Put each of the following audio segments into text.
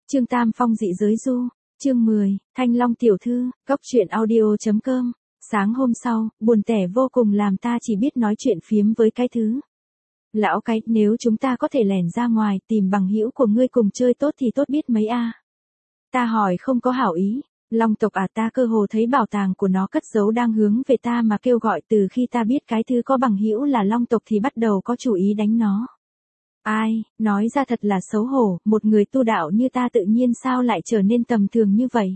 Trương Tam Phong dị giới du, chương 10, Thanh Long tiểu thư, góc truyện audio.com. Sáng hôm sau, buồn tẻ vô cùng làm ta chỉ biết nói chuyện phiếm với cái thứ. Lão cái, nếu chúng ta có thể lẻn ra ngoài tìm bằng hữu của ngươi cùng chơi tốt thì tốt biết mấy a. Ta hỏi không có hảo ý. Long tộc à, ta cơ hồ thấy bảo tàng của nó cất giấu đang hướng về ta mà kêu gọi. Từ khi ta biết cái thứ có bằng hữu là long tộc thì bắt đầu có chủ ý đánh nó. Ai, nói ra thật là xấu hổ, một người tu đạo như ta tự nhiên sao lại trở nên tầm thường như vậy.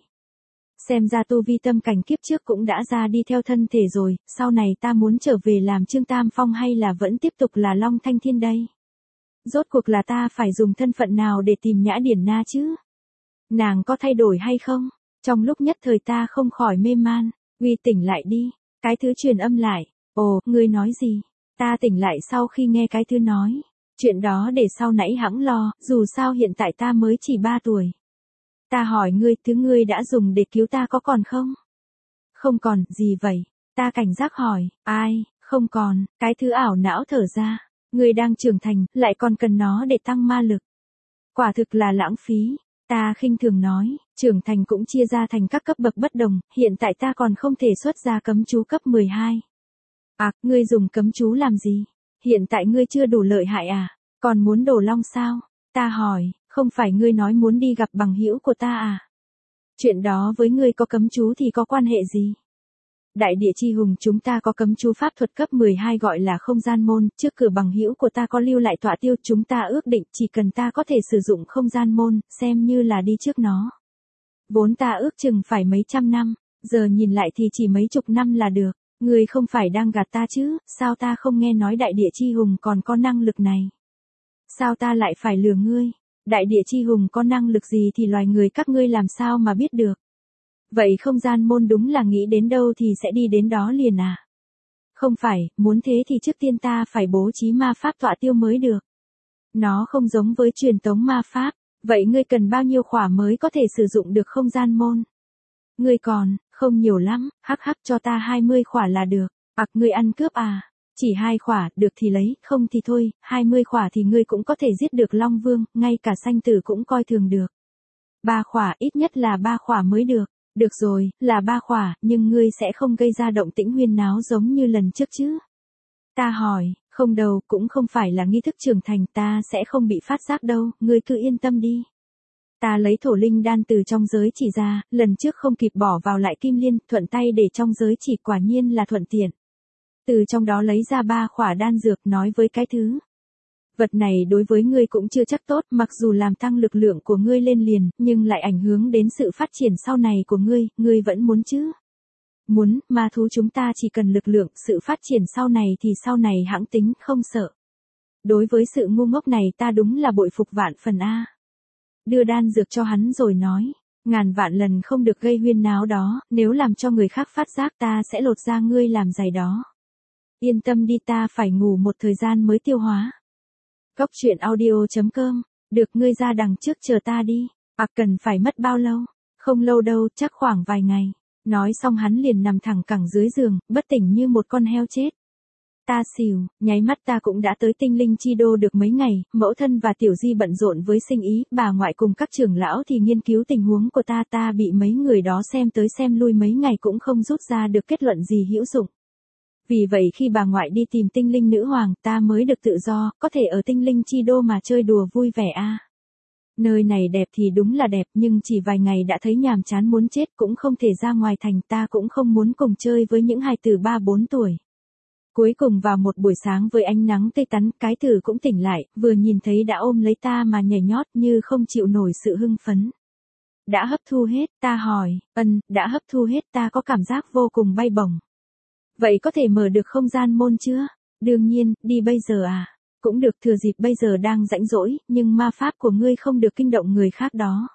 Xem ra tu vi tâm cảnh kiếp trước cũng đã ra đi theo thân thể rồi, sau này ta muốn trở về làm Trương Tam Phong hay là vẫn tiếp tục là Long Thanh Thiên đây? Rốt cuộc là ta phải dùng thân phận nào để tìm Nhã Điển Na chứ? Nàng có thay đổi hay không? Trong lúc nhất thời ta không khỏi mê man, Uy tỉnh lại đi, cái thứ truyền âm lại, ồ, ngươi nói gì? Ta tỉnh lại sau khi nghe cái thứ nói. Chuyện đó để sau nãy hẵng lo, dù sao hiện tại ta mới chỉ 3 tuổi. Ta hỏi ngươi, thứ ngươi đã dùng để cứu ta có còn không? Không còn, gì vậy? Ta cảnh giác hỏi, ai, không còn, cái thứ ảo não thở ra. Ngươi đang trưởng thành, lại còn cần nó để tăng ma lực. Quả thực là lãng phí. Ta khinh thường nói, trưởng thành cũng chia ra thành các cấp bậc bất đồng, hiện tại ta còn không thể xuất ra cấm chú cấp 12. À, ngươi dùng cấm chú làm gì? Hiện tại ngươi chưa đủ lợi hại à? Còn muốn đổ long sao? Ta hỏi, không phải ngươi nói muốn đi gặp bằng hữu của ta à? Chuyện đó với ngươi có cấm chú thì có quan hệ gì? Đại địa chi hùng chúng ta có cấm chú pháp thuật cấp 12 gọi là không gian môn, trước cửa bằng hữu của ta có lưu lại tọa tiêu, chúng ta ước định chỉ cần ta có thể sử dụng không gian môn, xem như là đi trước nó. Vốn ta ước chừng phải mấy trăm năm, giờ nhìn lại thì chỉ mấy chục năm là được. Ngươi không phải đang gạt ta chứ, sao ta không nghe nói đại địa chi hùng còn có năng lực này? Sao ta lại phải lừa ngươi? Đại địa chi hùng có năng lực gì thì loài người các ngươi làm sao mà biết được? Vậy không gian môn đúng là nghĩ đến đâu thì sẽ đi đến đó liền à? Không phải, muốn thế thì trước tiên ta phải bố trí ma pháp tọa tiêu mới được. Nó không giống với truyền tống ma pháp, vậy ngươi cần bao nhiêu khỏa mới có thể sử dụng được không gian môn? Ngươi còn, không nhiều lắm, hắc hắc cho ta 20 khỏa là được. Ặc ngươi ăn cướp à? Chỉ 2 khỏa, được thì lấy, không thì thôi, 20 khỏa thì ngươi cũng có thể giết được Long Vương, ngay cả sanh tử cũng coi thường được. 3 khỏa, ít nhất là 3 khỏa mới được. Được rồi, là 3 khỏa, nhưng ngươi sẽ không gây ra động tĩnh huyên náo giống như lần trước chứ? Ta hỏi, không đâu, cũng không phải là nghi thức trưởng thành, ta sẽ không bị phát giác đâu, ngươi cứ yên tâm đi. Ta lấy thổ linh đan từ trong giới chỉ ra, lần trước không kịp bỏ vào lại kim liên, thuận tay để trong giới chỉ, quả nhiên là thuận tiện. Từ trong đó lấy ra 3 khỏa đan dược, nói với cái thứ. Vật này đối với ngươi cũng chưa chắc tốt, mặc dù làm tăng lực lượng của ngươi lên liền, nhưng lại ảnh hưởng đến sự phát triển sau này của ngươi vẫn muốn chứ? Muốn, ma thú chúng ta chỉ cần lực lượng, sự phát triển sau này thì sau này hãng tính, không sợ. Đối với sự ngu ngốc này ta đúng là bội phục vạn phần a. Đưa đan dược cho hắn rồi nói, ngàn vạn lần không được gây huyên náo đó, nếu làm cho người khác phát giác ta sẽ lột da ngươi làm giày đó. Yên tâm đi, ta phải ngủ một thời gian mới tiêu hóa. Góc truyện audio.com, được ngươi ra đằng trước chờ ta đi. À, cần phải mất bao lâu? Không lâu đâu, chắc khoảng vài ngày. Nói xong hắn liền nằm thẳng cẳng dưới giường, bất tỉnh như một con heo chết. Ta xỉu, nháy mắt ta cũng đã tới Tinh Linh Chi Đô được mấy ngày, mẫu thân và Tiểu Di bận rộn với sinh ý, bà ngoại cùng các trưởng lão thì nghiên cứu tình huống của ta bị mấy người đó xem tới xem lui mấy ngày cũng không rút ra được kết luận gì hữu dụng. Vì vậy khi bà ngoại đi tìm Tinh Linh Nữ Hoàng, ta mới được tự do, có thể ở Tinh Linh Chi Đô mà chơi đùa vui vẻ a. Nơi này đẹp thì đúng là đẹp, nhưng chỉ vài ngày đã thấy nhàm chán muốn chết, cũng không thể ra ngoài thành, ta cũng không muốn cùng chơi với những hài tử 3-4 tuổi. Cuối cùng vào một buổi sáng với ánh nắng tươi tắn, cái tử cũng tỉnh lại, vừa nhìn thấy đã ôm lấy ta mà nhảy nhót như không chịu nổi sự hưng phấn. Đã hấp thu hết, ta hỏi, đã hấp thu hết, ta có cảm giác vô cùng bay bổng. Vậy có thể mở được không gian môn chưa? Đương nhiên, đi bây giờ à? Cũng được, thừa dịp bây giờ đang rãnh rỗi, nhưng ma pháp của ngươi không được kinh động người khác đó.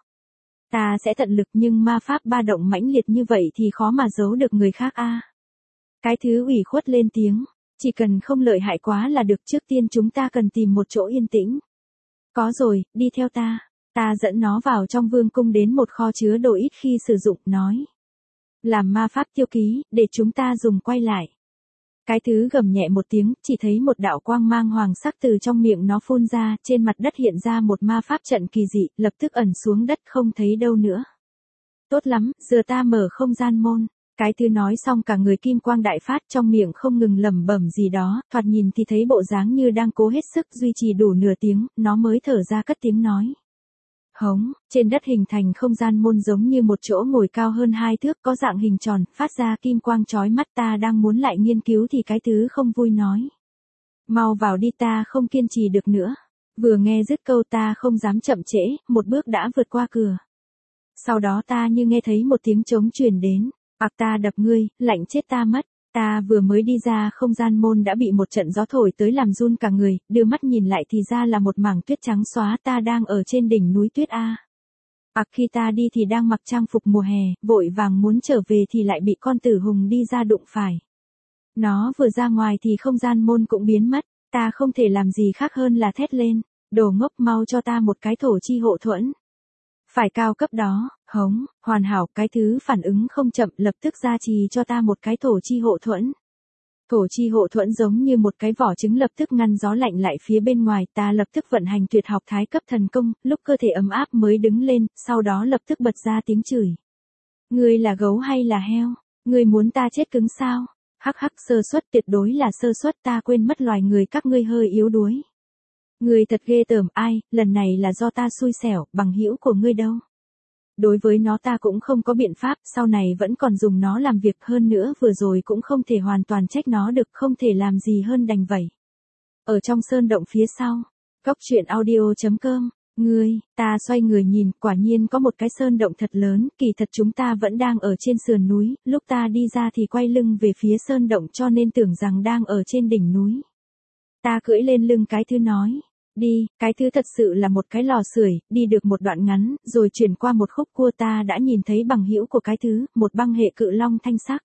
Ta sẽ tận lực, nhưng ma pháp ba động mãnh liệt như vậy thì khó mà giấu được người khác a. Cái thứ ủy khuất lên tiếng, chỉ cần không lợi hại quá là được, trước tiên chúng ta cần tìm một chỗ yên tĩnh. Có rồi, đi theo ta. Ta dẫn nó vào trong vương cung đến một kho chứa đồ ít khi sử dụng, nói. Làm ma pháp tiêu ký, để chúng ta dùng quay lại. Cái thứ gầm nhẹ một tiếng, chỉ thấy một đạo quang mang hoàng sắc từ trong miệng nó phun ra, trên mặt đất hiện ra một ma pháp trận kỳ dị, lập tức ẩn xuống đất không thấy đâu nữa. Tốt lắm, giờ ta mở không gian môn. Cái thứ nói xong cả người kim quang đại phát, trong miệng không ngừng lẩm bẩm gì đó, thoạt nhìn thì thấy bộ dáng như đang cố hết sức duy trì đủ nửa tiếng, nó mới thở ra cất tiếng nói. Hống, trên đất hình thành không gian môn giống như một chỗ ngồi cao hơn 2 thước có dạng hình tròn, phát ra kim quang chói mắt. Ta đang muốn lại nghiên cứu thì cái thứ không vui nói. Mau vào đi, ta không kiên trì được nữa. Vừa nghe dứt câu ta không dám chậm trễ, một bước đã vượt qua cửa. Sau đó ta như nghe thấy một tiếng trống truyền đến. Ta đập ngươi, lạnh chết ta mất. Ta vừa mới đi ra không gian môn đã bị một trận gió thổi tới làm run cả người, đưa mắt nhìn lại thì ra là một mảng tuyết trắng xóa. Ta đang ở trên đỉnh núi tuyết A. Khi ta đi thì đang mặc trang phục mùa hè, vội vàng muốn trở về thì lại bị con tử hùng đi ra đụng phải. Nó vừa ra ngoài thì không gian môn cũng biến mất, ta không thể làm gì khác hơn là thét lên, đồ ngốc, mau cho ta một cái thổ chi hộ thuẫn. Phải cao cấp đó, hống, hoàn hảo. Cái thứ phản ứng không chậm, lập tức ra trì cho ta một cái thổ chi hộ thuẫn. Thổ chi hộ thuẫn giống như một cái vỏ trứng lập tức ngăn gió lạnh lại phía bên ngoài. Ta lập tức vận hành tuyệt học thái cấp thần công, lúc cơ thể ấm áp mới đứng lên, sau đó lập tức bật ra tiếng chửi. Ngươi là gấu hay là heo? Ngươi muốn ta chết cứng sao? Hắc hắc, sơ suất, tuyệt đối là sơ suất, ta quên mất loài người các ngươi hơi yếu đuối. Ngươi thật ghê tởm. Ai, lần này là do ta xui xẻo, bằng hữu của ngươi đâu. Đối với nó ta cũng không có biện pháp, sau này vẫn còn dùng nó làm việc, hơn nữa vừa rồi cũng không thể hoàn toàn trách nó được, không thể làm gì hơn đành vậy. Ở trong sơn động phía sau, Cóc Truyện Audio.com, ta xoay người nhìn, quả nhiên có một cái sơn động thật lớn, kỳ thật chúng ta vẫn đang ở trên sườn núi, lúc ta đi ra thì quay lưng về phía sơn động cho nên tưởng rằng đang ở trên đỉnh núi. Ta cưỡi lên lưng cái thứ nói. Đi, cái thứ thật sự là một cái lò sưởi, đi được một đoạn ngắn, rồi chuyển qua một khúc cua ta đã nhìn thấy bằng hữu của cái thứ, một băng hệ cự long thanh sắc.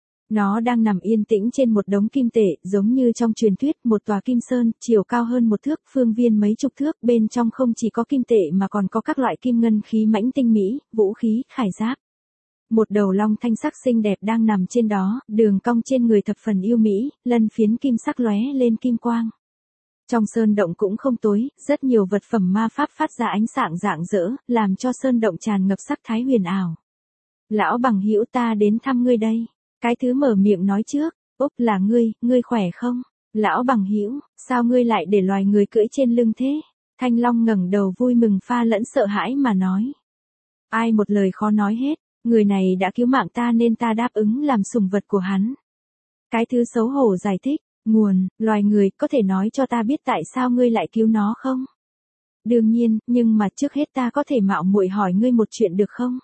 Nó đang nằm yên tĩnh trên một đống kim tệ, giống như trong truyền thuyết, một tòa kim sơn, chiều cao hơn 1 thước, phương viên mấy chục thước, bên trong không chỉ có kim tệ mà còn có các loại kim ngân khí mãnh tinh mỹ, vũ khí, khải giáp. Một đầu long thanh sắc xinh đẹp đang nằm trên đó, đường cong trên người thập phần yêu mỹ, lân phiến kim sắc lóe lên kim quang. Trong sơn động cũng không tối, rất nhiều vật phẩm ma pháp phát ra ánh sáng rạng rỡ, làm cho sơn động tràn ngập sắc thái huyền ảo. Lão bằng hữu, ta đến thăm ngươi đây. Cái thứ mở miệng nói trước. Úp, là ngươi khỏe không? Lão bằng hữu, sao ngươi lại để loài người cưỡi trên lưng thế? Thanh Long ngẩng đầu vui mừng pha lẫn sợ hãi mà nói. Ai một lời khó nói hết, người này đã cứu mạng ta nên ta đáp ứng làm sủng vật của hắn. Cái thứ xấu hổ giải thích. Nguồn, loài người, có thể nói cho ta biết tại sao ngươi lại cứu nó không? Đương nhiên, nhưng mà trước hết ta có thể mạo muội hỏi ngươi một chuyện được không?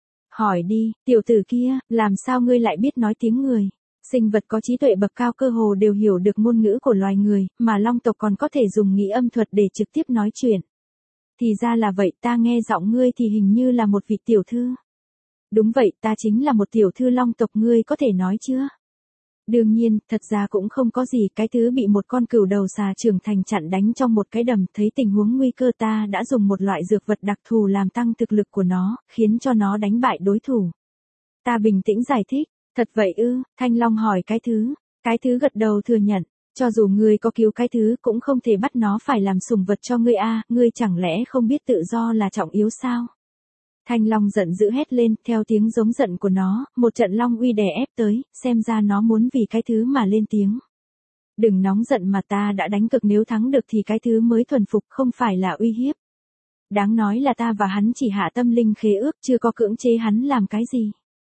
Hỏi đi, tiểu tử kia, làm sao ngươi lại biết nói tiếng người? Sinh vật có trí tuệ bậc cao cơ hồ đều hiểu được ngôn ngữ của loài người, mà long tộc còn có thể dùng nghĩ âm thuật để trực tiếp nói chuyện. Thì ra là vậy, ta nghe giọng ngươi thì hình như là một vị tiểu thư. Đúng vậy, ta chính là một tiểu thư long tộc, ngươi có thể nói chưa? Đương nhiên, thật ra cũng không có gì, cái thứ bị một con cừu đầu xà trưởng thành chặn đánh trong một cái đầm, thấy tình huống nguy cơ ta đã dùng một loại dược vật đặc thù làm tăng thực lực của nó, khiến cho nó đánh bại đối thủ. Ta bình tĩnh giải thích, thật vậy ư? Thanh Long hỏi cái thứ gật đầu thừa nhận, cho dù ngươi có cứu cái thứ cũng không thể bắt nó phải làm sủng vật cho ngươi a, ngươi chẳng lẽ không biết tự do là trọng yếu sao? Thanh Long giận dữ hét lên, theo tiếng giống giận của nó, một trận long uy đè ép tới, xem ra nó muốn vì cái thứ mà lên tiếng. Đừng nóng giận mà, ta đã đánh cực, nếu thắng được thì cái thứ mới thuần phục, không phải là uy hiếp. Đáng nói là ta và hắn chỉ hạ tâm linh khế ước, chưa có cưỡng chế hắn làm cái gì.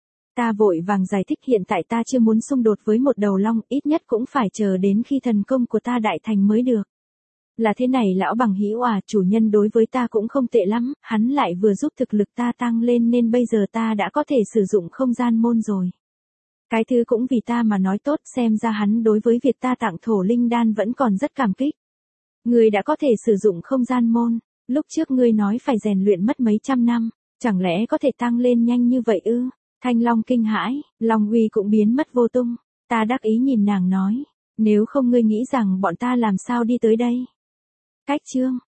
Ta vội vàng giải thích, hiện tại ta chưa muốn xung đột với một đầu long, ít nhất cũng phải chờ đến khi thần công của ta đại thành mới được. Là thế này lão bằng hữu à, chủ nhân đối với ta cũng không tệ lắm, hắn lại vừa giúp thực lực ta tăng lên nên bây giờ ta đã có thể sử dụng không gian môn rồi. Cái thứ cũng vì ta mà nói tốt, xem ra hắn đối với việc ta tặng thổ linh đan vẫn còn rất cảm kích. Ngươi đã có thể sử dụng không gian môn, lúc trước ngươi nói phải rèn luyện mất mấy trăm năm, chẳng lẽ có thể tăng lên nhanh như vậy ư? Thanh Long kinh hãi, Long uy cũng biến mất vô tung, ta đắc ý nhìn nàng nói, nếu không ngươi nghĩ rằng bọn ta làm sao đi tới đây? Cách chương